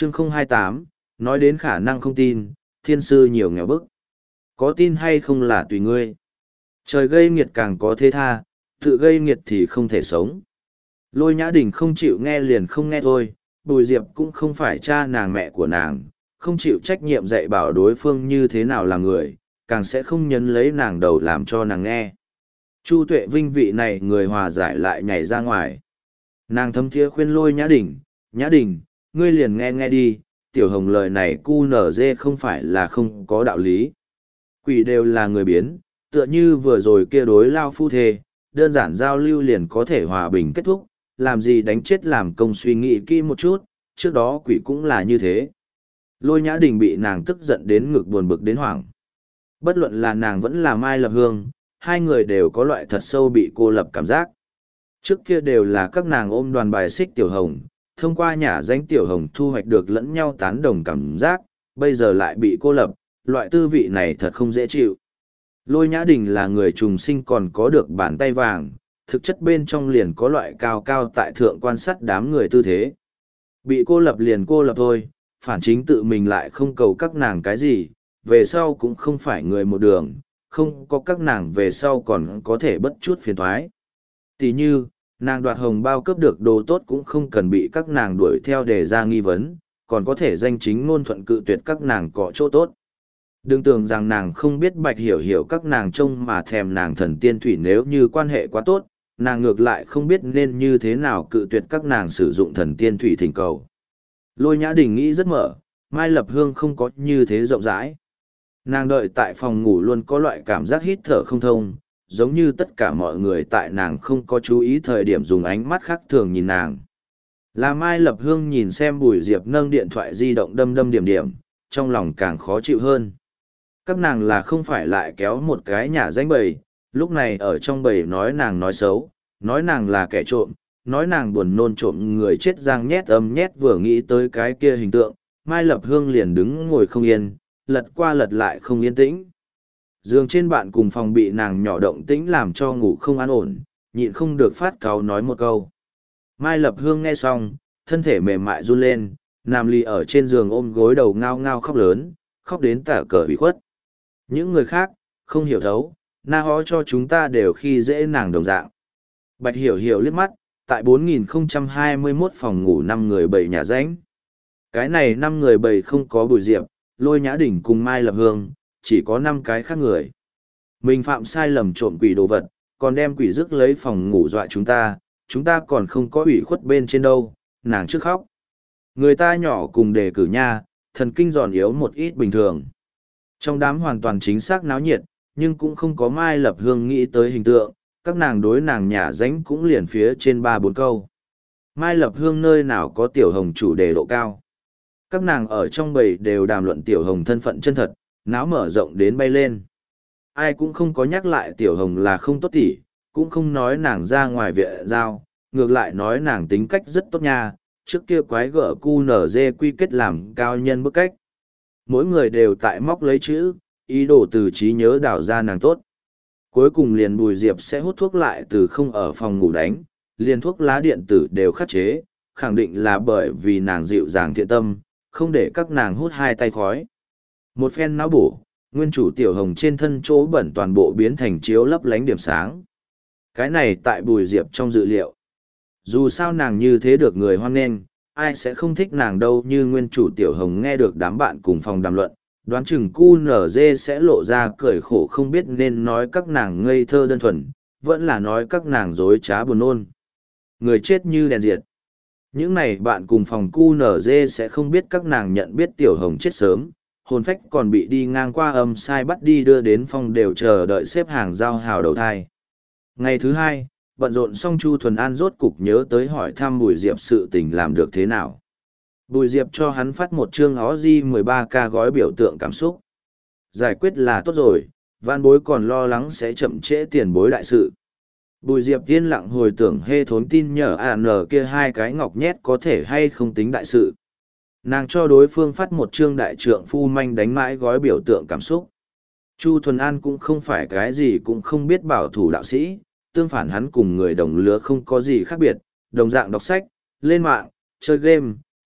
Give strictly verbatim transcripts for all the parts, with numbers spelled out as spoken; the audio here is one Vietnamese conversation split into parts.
Chương không hai tám, nói đến khả năng không tin, thiên sư nhiều nghèo bức. Có tin hay không là tùy ngươi. Trời gây nghiệt càng có thế tha, tự gây nghiệt thì không thể sống. Lôi Nhã Đình không chịu nghe liền không nghe thôi, Bùi Diệp cũng không phải cha nàng mẹ của nàng, không chịu trách nhiệm dạy bảo đối phương như thế nào là người, càng sẽ không nhấn lấy nàng đầu làm cho nàng nghe. Chu Tuệ Vinh vị này người hòa giải lại nhảy ra ngoài. Nàng thấm thiế khuyên Lôi Nhã Đình, Nhã Đình, ngươi liền nghe nghe đi, tiểu hồng lời này cu nở dê không phải là không có đạo lý. Quỷ đều là người biến, tựa như vừa rồi kia đối lao phu thê, đơn giản giao lưu liền có thể hòa bình kết thúc, làm gì đánh chết làm công suy nghĩ kỹ một chút, trước đó quỷ cũng là như thế. Lôi Nhã Đình bị nàng tức giận đến ngực buồn bực đến hoảng. Bất luận là nàng vẫn là Mai Lập Hương, hai người đều có loại thật sâu bị cô lập cảm giác. Trước kia đều là các nàng ôm đoàn bài xích tiểu hồng, thông qua nhà danh tiểu hồng thu hoạch được lẫn nhau tán đồng cảm giác, bây giờ lại bị cô lập, loại tư vị này thật không dễ chịu. Lôi Nhã Đình là người trùng sinh còn có được bàn tay vàng, thực chất bên trong liền có loại cao cao tại thượng quan sát đám người tư thế. Bị cô lập liền cô lập thôi, phản chính tự mình lại không cầu các nàng cái gì, về sau cũng không phải người một đường, không có các nàng về sau còn có thể bất chút phiền thoái. Tỷ như, nàng đoạt hồng bao cướp được đồ tốt cũng không cần bị các nàng đuổi theo để ra nghi vấn, còn có thể danh chính ngôn thuận cự tuyệt các nàng có chỗ tốt. Đừng tưởng rằng nàng không biết Bạch Hiểu Hiểu các nàng trông mà thèm nàng thần tiên thủy nếu như quan hệ quá tốt, nàng ngược lại không biết nên như thế nào cự tuyệt các nàng sử dụng thần tiên thủy thỉnh cầu. Lôi Nhã Đình nghĩ rất mở, Mai Lập Hương không có như thế rộng rãi. Nàng đợi tại phòng ngủ luôn có loại cảm giác hít thở không thông, giống như tất cả mọi người tại nàng không có chú ý thời điểm dùng ánh mắt khác thường nhìn nàng. Là Mai Lập Hương nhìn xem Bùi Diệp nâng điện thoại di động đâm đâm điểm điểm, trong lòng càng khó chịu hơn. Các nàng là không phải lại kéo một cái nhà danh bầy, lúc này ở trong bầy nói nàng nói xấu, nói nàng là kẻ trộm, nói nàng buồn nôn trộm người chết giang nhét âm nhét vừa nghĩ tới cái kia hình tượng, Mai Lập Hương liền đứng ngồi không yên, lật qua lật lại không yên tĩnh. Giường trên bạn cùng phòng bị nàng nhỏ động tĩnh làm cho ngủ không an ổn, nhịn không được phát cáu nói một câu. Mai Lập Hương nghe xong, thân thể mềm mại run lên, nằm lì ở trên giường ôm gối đầu ngao ngao khóc lớn, khóc đến tả cờ ủy khuất. Những người khác, không hiểu thấu, na hó cho chúng ta đều khi dễ nàng đồng dạng. Bạch Hiểu Hiểu liếc mắt, tại bốn nghìn không trăm hai mươi mốt phòng ngủ năm người bảy nhà ránh. Cái này năm người bảy không có Bùi Diệp, Lôi Nhã Đình cùng Mai Lập Hương, chỉ có năm cái khác người. Mình phạm sai lầm trộm quỷ đồ vật, còn đem quỷ rước lấy phòng ngủ dọa chúng ta, chúng ta còn không có ủy khuất bên trên đâu, nàng trước khóc. Người ta nhỏ cùng đề cử nha, thần kinh giòn yếu một ít bình thường. Trong đám hoàn toàn chính xác náo nhiệt, nhưng cũng không có Mai Lập Hương nghĩ tới hình tượng, các nàng đối nàng nhả ránh cũng liền phía trên ba bốn câu. Mai Lập Hương nơi nào có tiểu hồng chủ đề độ cao. Các nàng ở trong bầy đều đàm luận tiểu hồng thân phận chân thật, náo mở rộng đến bay lên. Ai cũng không có nhắc lại tiểu hồng là không tốt tỉ, cũng không nói nàng ra ngoài viện giao, ngược lại nói nàng tính cách rất tốt nha, trước kia quái gở cu nở dê quy kết làm cao nhân bức cách. Mỗi người đều tại móc lấy chữ, ý đồ từ trí nhớ đào ra nàng tốt. Cuối cùng liền Bùi Diệp sẽ hút thuốc lại từ không ở phòng ngủ đánh, liền thuốc lá điện tử đều khắc chế, khẳng định là bởi vì nàng dịu dàng thiện tâm, không để các nàng hút hai tay khói. Một phen não bổ, nguyên chủ tiểu hồng trên thân chỗ bẩn toàn bộ biến thành chiếu lấp lánh điểm sáng. Cái này tại Bùi Diệp trong dự liệu. Dù sao nàng như thế được người hoan nghênh, ai sẽ không thích nàng đâu như nguyên chủ tiểu hồng nghe được đám bạn cùng phòng đàm luận, đoán chừng cu nở dê sẽ lộ ra cười khổ không biết nên nói các nàng ngây thơ đơn thuần, vẫn là nói các nàng dối trá buồn nôn. Người chết như đèn diệt. Những này bạn cùng phòng cu nở dê sẽ không biết các nàng nhận biết tiểu hồng chết sớm, hồn phách còn bị đi ngang qua âm sai bắt đi đưa đến phòng đều chờ đợi xếp hàng giao hào đầu thai. Ngày thứ hai, bận rộn xong Chu Thuần An rốt cục nhớ tới hỏi thăm Bùi Diệp sự tình làm được thế nào. Bùi Diệp cho hắn phát một chương ó di mười ba k gói biểu tượng cảm xúc. Giải quyết là tốt rồi, van bối còn lo lắng sẽ chậm trễ tiền bối đại sự. Bùi Diệp yên lặng hồi tưởng hê thốn tin nhờ à nờ kia hai cái ngọc nhét có thể hay không tính đại sự. Nàng cho đối phương phát một chương đại trượng phu manh đánh mãi gói biểu tượng cảm xúc. Chu Thuần An cũng không phải cái gì cũng không biết bảo thủ đạo sĩ, tương phản hắn cùng người đồng lứa không có gì khác biệt, đồng dạng đọc sách, lên mạng, chơi game,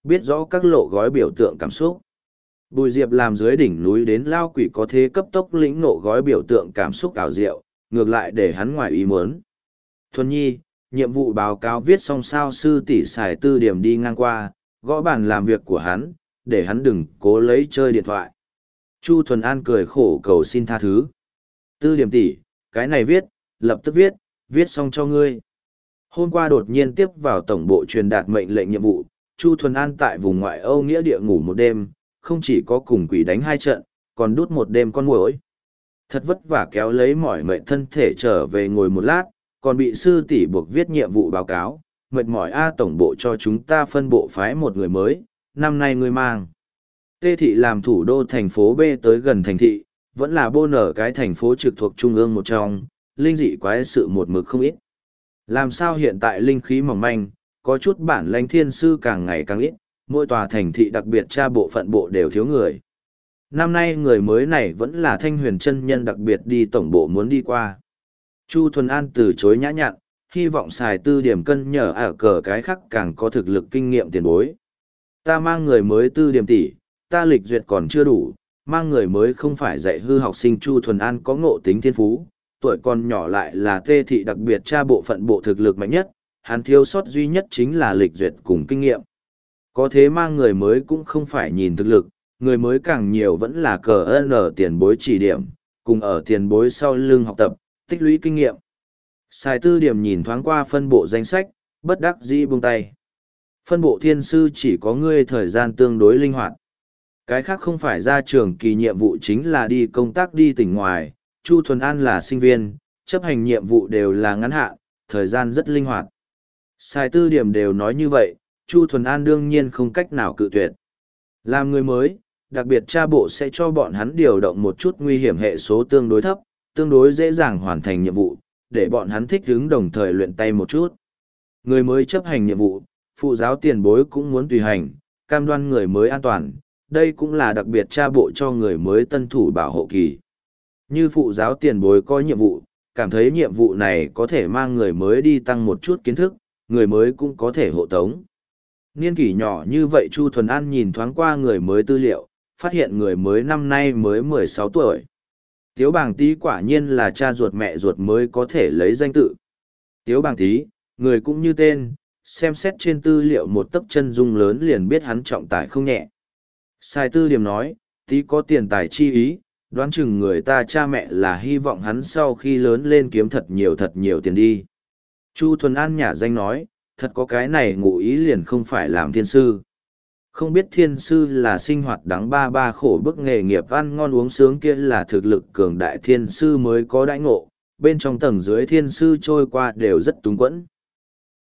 biết rõ các lộ gói biểu tượng cảm xúc. Bùi Diệp làm dưới đỉnh núi đến lao quỷ có thế cấp tốc lĩnh nộ gói biểu tượng cảm xúc ảo diệu, ngược lại để hắn ngoài ý muốn. Thuần Nhi, nhiệm vụ báo cáo viết xong sao sư tỷ xài tư điểm đi ngang qua, gõ bàn làm việc của hắn, để hắn đừng cố lấy chơi điện thoại. Chu Thuần An cười khổ cầu xin tha thứ. Tư điểm tỷ, cái này viết, lập tức viết, viết xong cho ngươi. Hôm qua đột nhiên tiếp vào tổng bộ truyền đạt mệnh lệnh nhiệm vụ, Chu Thuần An tại vùng ngoại Âu nghĩa địa ngủ một đêm, không chỉ có cùng quỷ đánh hai trận, còn đút một đêm con muỗi. Thật vất vả kéo lấy mỏi mệt thân thể trở về ngồi một lát, còn bị sư tỷ buộc viết nhiệm vụ báo cáo, mệt mỏi A tổng bộ cho chúng ta phân bộ phái một người mới, năm nay ngươi mang. Tê thị làm thủ đô thành phố B tới gần thành thị, vẫn là bô nở cái thành phố trực thuộc trung ương một trong, linh dị quái sự một mực không ít. Làm sao hiện tại linh khí mỏng manh, có chút bản lãnh thiên sư càng ngày càng ít, mỗi tòa thành thị đặc biệt tra bộ phận bộ đều thiếu người. Năm nay người mới này vẫn là Thanh Huyền chân nhân đặc biệt đi tổng bộ muốn đi qua. Chu Thuần An từ chối nhã nhặn, hy vọng xài tư điểm cân nhở ở cờ cái khác càng có thực lực kinh nghiệm tiền bối. Ta mang người mới tư điểm tỷ, ta lịch duyệt còn chưa đủ, mang người mới không phải dạy hư học sinh. Chu Thuần An có ngộ tính thiên phú, tuổi còn nhỏ lại là tê thị đặc biệt tra bộ phận bộ thực lực mạnh nhất, hắn thiếu sót duy nhất chính là lịch duyệt cùng kinh nghiệm. Có thế mang người mới cũng không phải nhìn thực lực, người mới càng nhiều vẫn là cờ ơn ở tiền bối chỉ điểm, cùng ở tiền bối sau lưng học tập, tích lũy kinh nghiệm. Sài tư điểm nhìn thoáng qua phân bộ danh sách, bất đắc dĩ buông tay. Phân bộ thiên sư chỉ có ngươi thời gian tương đối linh hoạt. Cái khác không phải ra trường kỳ nhiệm vụ chính là đi công tác đi tỉnh ngoài, Chu Thuần An là sinh viên, chấp hành nhiệm vụ đều là ngắn hạn, thời gian rất linh hoạt. Sài tư điểm đều nói như vậy, Chu Thuần An đương nhiên không cách nào cự tuyệt. Làm người mới, đặc biệt tra bộ sẽ cho bọn hắn điều động một chút nguy hiểm hệ số tương đối thấp, tương đối dễ dàng hoàn thành nhiệm vụ, để bọn hắn thích ứng đồng thời luyện tay một chút. Người mới chấp hành nhiệm vụ, phụ giáo tiền bối cũng muốn tùy hành, cam đoan người mới an toàn, đây cũng là đặc biệt tra bộ cho người mới tân thủ bảo hộ kỳ. Như phụ giáo tiền bối có nhiệm vụ, cảm thấy nhiệm vụ này có thể mang người mới đi tăng một chút kiến thức, người mới cũng có thể hộ tống. Niên kỷ nhỏ như vậy Chu Thuần An nhìn thoáng qua người mới tư liệu, phát hiện người mới năm nay mới mười sáu tuổi. Tiếu Bàng Tý quả nhiên là cha ruột mẹ ruột mới có thể lấy danh tự. Tiếu Bàng Tý, người cũng như tên, xem xét trên tư liệu một tấc chân dung lớn liền biết hắn trọng tài không nhẹ. Sai tư điểm nói, Tý có tiền tài chi ý, đoán chừng người ta cha mẹ là hy vọng hắn sau khi lớn lên kiếm thật nhiều thật nhiều tiền đi. Chu Thuần An nhả danh nói, thật có cái này ngụ ý liền không phải làm thiên sư. Không biết thiên sư là sinh hoạt đắng ba ba khổ bức nghề nghiệp ăn ngon uống sướng kia là thực lực cường đại thiên sư mới có đãi ngộ, bên trong tầng dưới thiên sư trôi qua đều rất túng quẫn.